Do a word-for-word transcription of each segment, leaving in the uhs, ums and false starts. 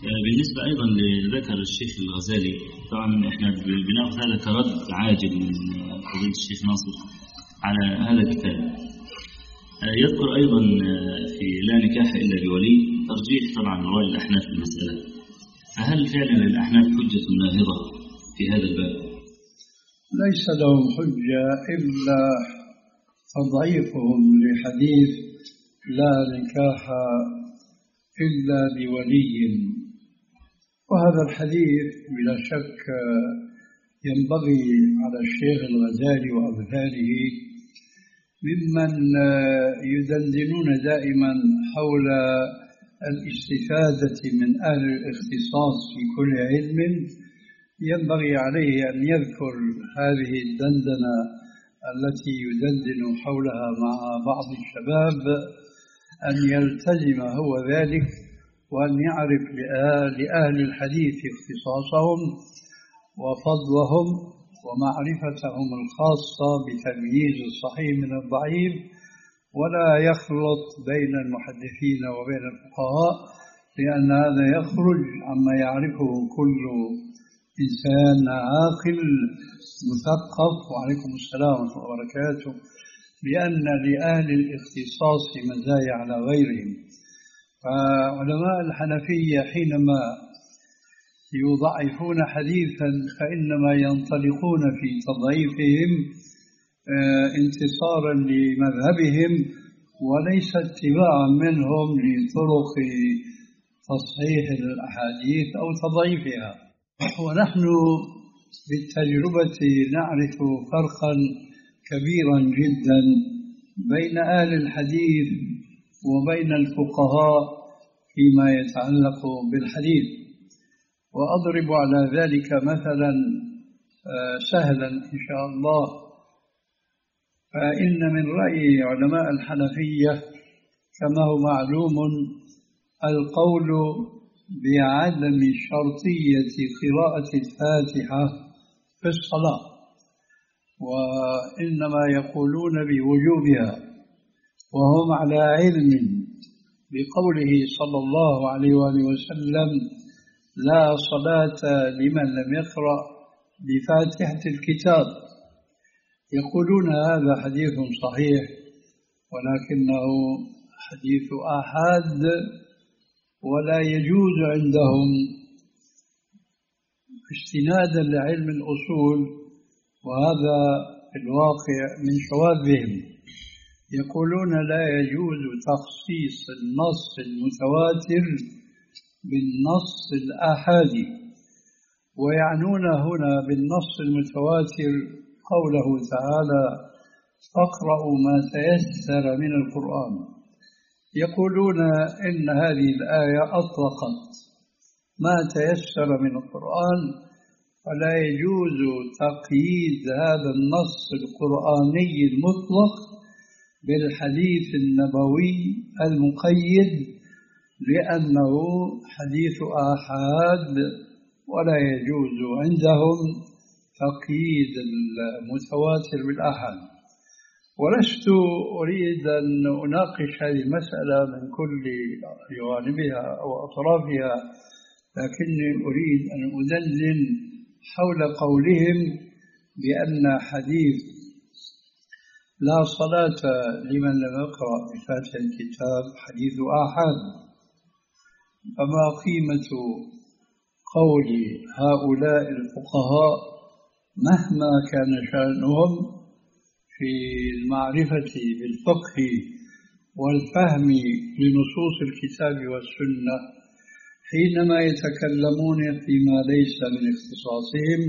بالنسبة أيضا لذكر الشيخ الغزالي، طبعا إحنا بنأخذ هذا كرد عاجل من فضيلة الشيخ ناصر على هذا الكتاب. يذكر أيضا في لا نكاح إلا بولي ترجيح طبعا رأي الأحناف في المسألة، فهل فعلا للأحناف حجة ناهضة في هذا الباب؟ ليس لهم حجة إلا تضعيفهم لحديث لا نكاح إلا بولي، وهذا الحديث بلا شك ينبغي على الشيخ الغزالي وأمثاله ممن يدندنون دائما حول الاستفادة من أهل الاختصاص في كل علم، ينبغي عليه أن يذكر هذه الدندنة التي يدندن حولها مع بعض الشباب، أن يلتزم هو ذلك وأن يعرف لأهل الحديث اختصاصهم وفضلهم ومعرفتهم الخاصة بتمييز الصحيح من الضعيف، ولا يخلط بين المحدثين وبين الفقهاء، لأن هذا يخرج عما يعرفه كل إنسان عاقل مثقف. وعليكم السلام ورحمة الله وبركاته. لأن لأهل الاختصاص مزايا على غيرهم. فعلماء الحنفية حينما يضعفون حديثا فإنما ينطلقون في تضعيفهم انتصارا لمذهبهم وليس اتباعا منهم لطرق تصحيح الأحاديث أو تضعيفها. ونحن بالتجربة نعرف فرقا كبيرا جدا بين أهل الحديث وبين الفقهاء فيما يتعلق بالحديث. وأضرب على ذلك مثلا سهلا إن شاء الله. فإن من رأي علماء الحنفية كما هو معلوم القول بعدم شرطية قراءة الفاتحة في الصلاة، وإنما يقولون بوجوبها، وهم على علم بقوله صلى الله عليه وآله وسلم: لا صلاة لمن لم يقرأ بفاتحة الكتاب. يقولون هذا حديث صحيح ولكنه حديث آحاد، ولا يجوز عندهم استنادا لعلم الأصول، وهذا في الواقع من شواذهم. يقولون لا يجوز تخصيص النص المتواتر بالنص الآحادي، ويعنون هنا بالنص المتواتر قوله تعالى: فاقرأوا ما تيسر من القرآن. يقولون إن هذه الآية أطلقت ما تيسر من القرآن، فلا يجوز تقييد هذا النص القرآني المطلق بالحديث النبوي المقيد، لأنه حديث آحاد ولا يجوز عندهم تقييد المتواتر بالآحاد. ولست أريد أن أناقش هذه المسألة من كل جوانبها أو أطرافها، لكني أريد أن أدندن حول قولهم بأن حديث لا صلاة لمن لم يقرأ بفاتحة الكتاب حديث آحاد. فما قيمة قول هؤلاء الفقهاء مهما كان شأنهم في المعرفة بالفقه والفهم لنصوص الكتاب والسنة، حينما يتكلمون فيما ليس من اختصاصهم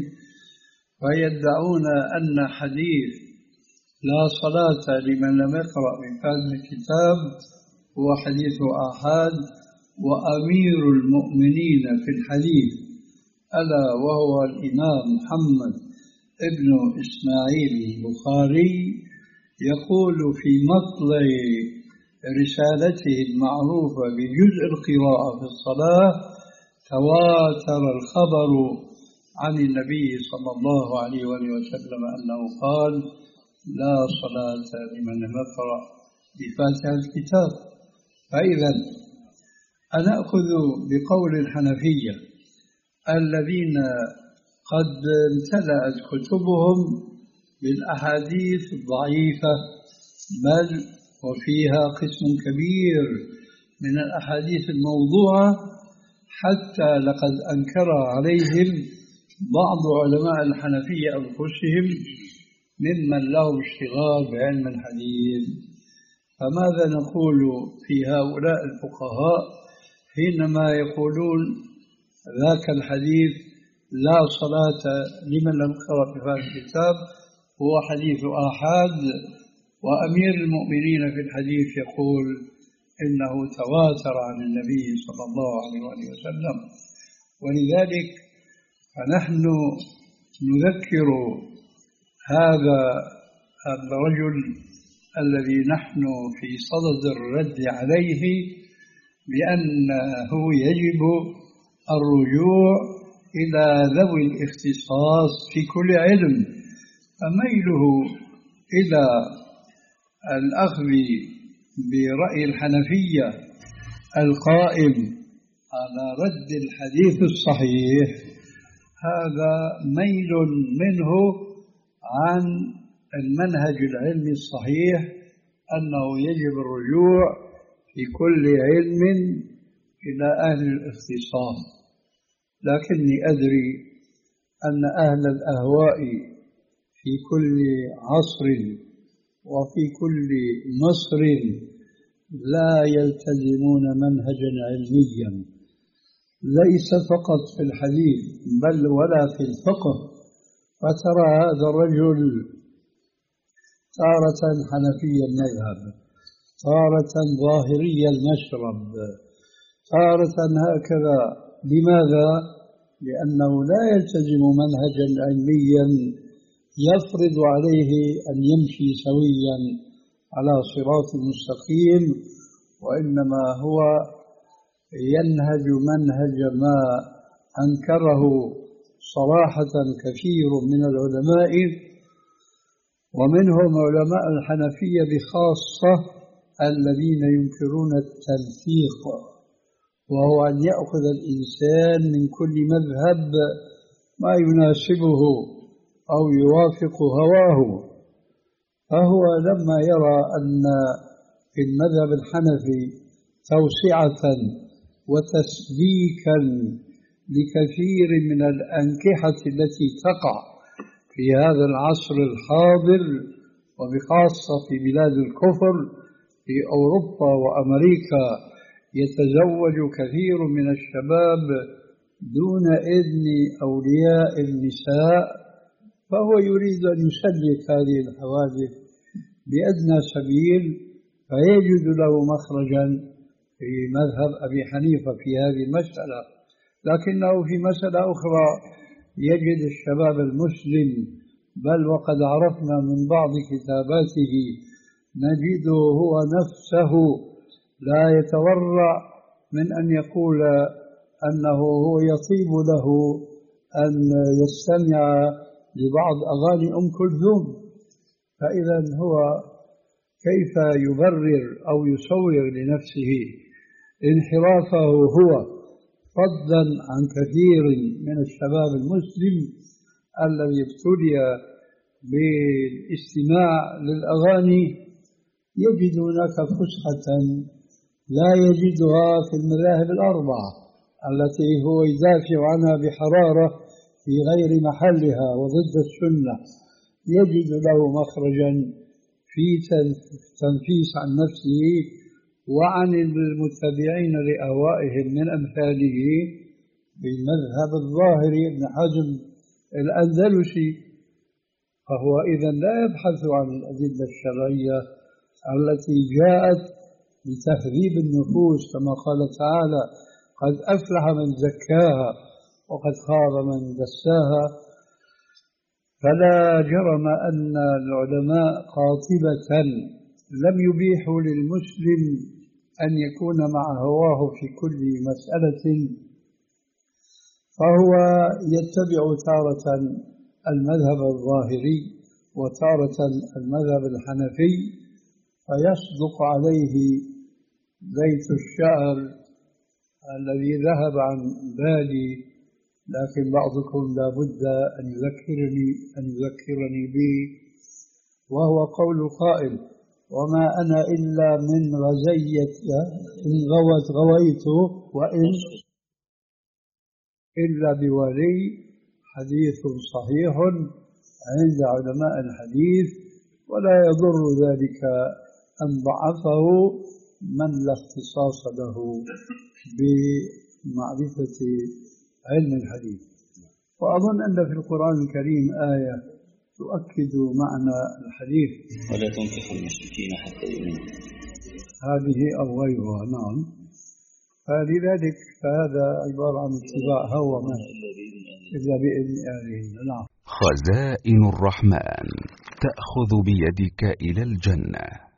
ويدعون أن حديث لا صلاة لمن لم يقرأ بفاتحة الكتاب هو حديث آحاد، وأمير المؤمنين في الحديث ألا وهو الإمام محمد ابن إسماعيل البخاري يقول في مطلع رسالته المعروفة بجزء القراءة في الصلاة: تواتر الخبر عن النبي صلى الله عليه وسلم أنه قال: لا صلاة لمن لم يقرأ بفاتحة الكتاب. فإذا أنأخذ بقول الحنفية الذين قد امتلأت كتبهم بالأحاديث الضعيفة، بل وفيها قسم كبير من الأحاديث الموضوعة، حتى لقد أنكر عليهم بعض علماء الحنفية أنفسهم ممن له اشتغال بعلم الحديث. فماذا نقول في هؤلاء الفقهاء حينما يقولون ذاك الحديث لا صلاة لمن لم يقرأ بهذا الكتاب هو حديث آحاد، وأمير المؤمنين في الحديث يقول إنه تواتر عن النبي صلى الله عليه وسلم؟ ولذلك فنحن نذكر هذا الرجل الذي نحن في صدد الرد عليه بأنه يجب الرجوع إلى ذوي الاختصاص في كل علم. فميله إلى الأخذ برأي الحنفية القائم على رد الحديث الصحيح هذا ميل منه عن المنهج العلمي الصحيح أنه يجب الرجوع في كل علم إلى أهل الاختصاص. لكني أدري أن أهل الأهواء في كل عصر وفي كل مصر لا يلتزمون منهجا علميا، ليس فقط في الحديث بل ولا في الفقه. فترى هذا الرجل تارة حنفي المذهب، تارة ظاهري المشرب، تارة هكذا. لماذا؟ لأنه لا يلتزم منهجا علميا يفرض عليه أن يمشي سويا على صراط مستقيم، وإنما هو ينهج منهج ما أنكره صراحة كثير من العلماء، ومنهم علماء الحنفية بخاصة الذين ينكرون التلفيق، وهو أن يأخذ الإنسان من كل مذهب ما يناسبه أو يوافق هواه. فهو لما يرى أن في المذهب الحنفي توسعة وتسليكا لكثير من الأنكحة التي تقع في هذا العصر الحاضر، وبخاصة في بلاد الكفر في أوروبا وأمريكا، يتزوج كثير من الشباب دون إذن أولياء النساء، فهو يريد أن يسلك هذه الحوادث بأدنى سبيل، فيجد له مخرجا في مذهب أبي حنيفة في هذه المسألة. لكنه في مسألة أخرى يجد الشباب المسلم، بل وقد عرفنا من بعض كتاباته نجده هو نفسه لا يتورع من أن يقول أنه هو يطيب له أن يستمع لبعض أغاني أم كلثوم. فإذا هو كيف يبرر أو يصور لنفسه انحرافه هو، فضلا عن كثير من الشباب المسلم الذي ابتلي بالاستماع للأغاني، يجد هناك فسحة لا يجدها في المذاهب الأربعة التي هو يدافع عنها بحرارة في غير محلها وضد السنة. يجد له مخرجا في تنفيس عن نفسه وعن المتبعين لأهوائهم من أمثاله بالمذهب الظاهري ابن حزم الأندلسي. فهو إذن لا يبحث عن الأدلة الشرعية التي جاءت لتهذيب النفوس، كما قال تعالى: قد أفلح من زكاها وقد خاب من دساها. فلا جرم أن العلماء قاطبة لم يبيحوا للمسلم أن يكون مع هواه في كل مسألة، فهو يتبع تارة المذهب الظاهري وتارة المذهب الحنفي، فيصدق عليه بيت الشعر: الذي ذهب عن بالي، لكن بعضكم لا بد أن يذكرني أن يذكرني به، وهو قول القائل: وما أنا إلا من غزية، إن غوت غويت وإن إلا بولي. حديث صحيح عند علماء الحديث، ولا يضر ذلك أن ضعفه من لا اختصاص له بمعرفة علم الحديث. وأظن أن في القرآن الكريم آية تؤكد معنى الحديث: ولا تنكحوا المشركين حتى يؤمنوا. هذه أو غيرها، نعم. فلذلك فهذا عبارة عن اتباع هوى من إلا بإذن أهلهن. نعم. خزائن الرحمن تأخذ بيدك إلى الجنة.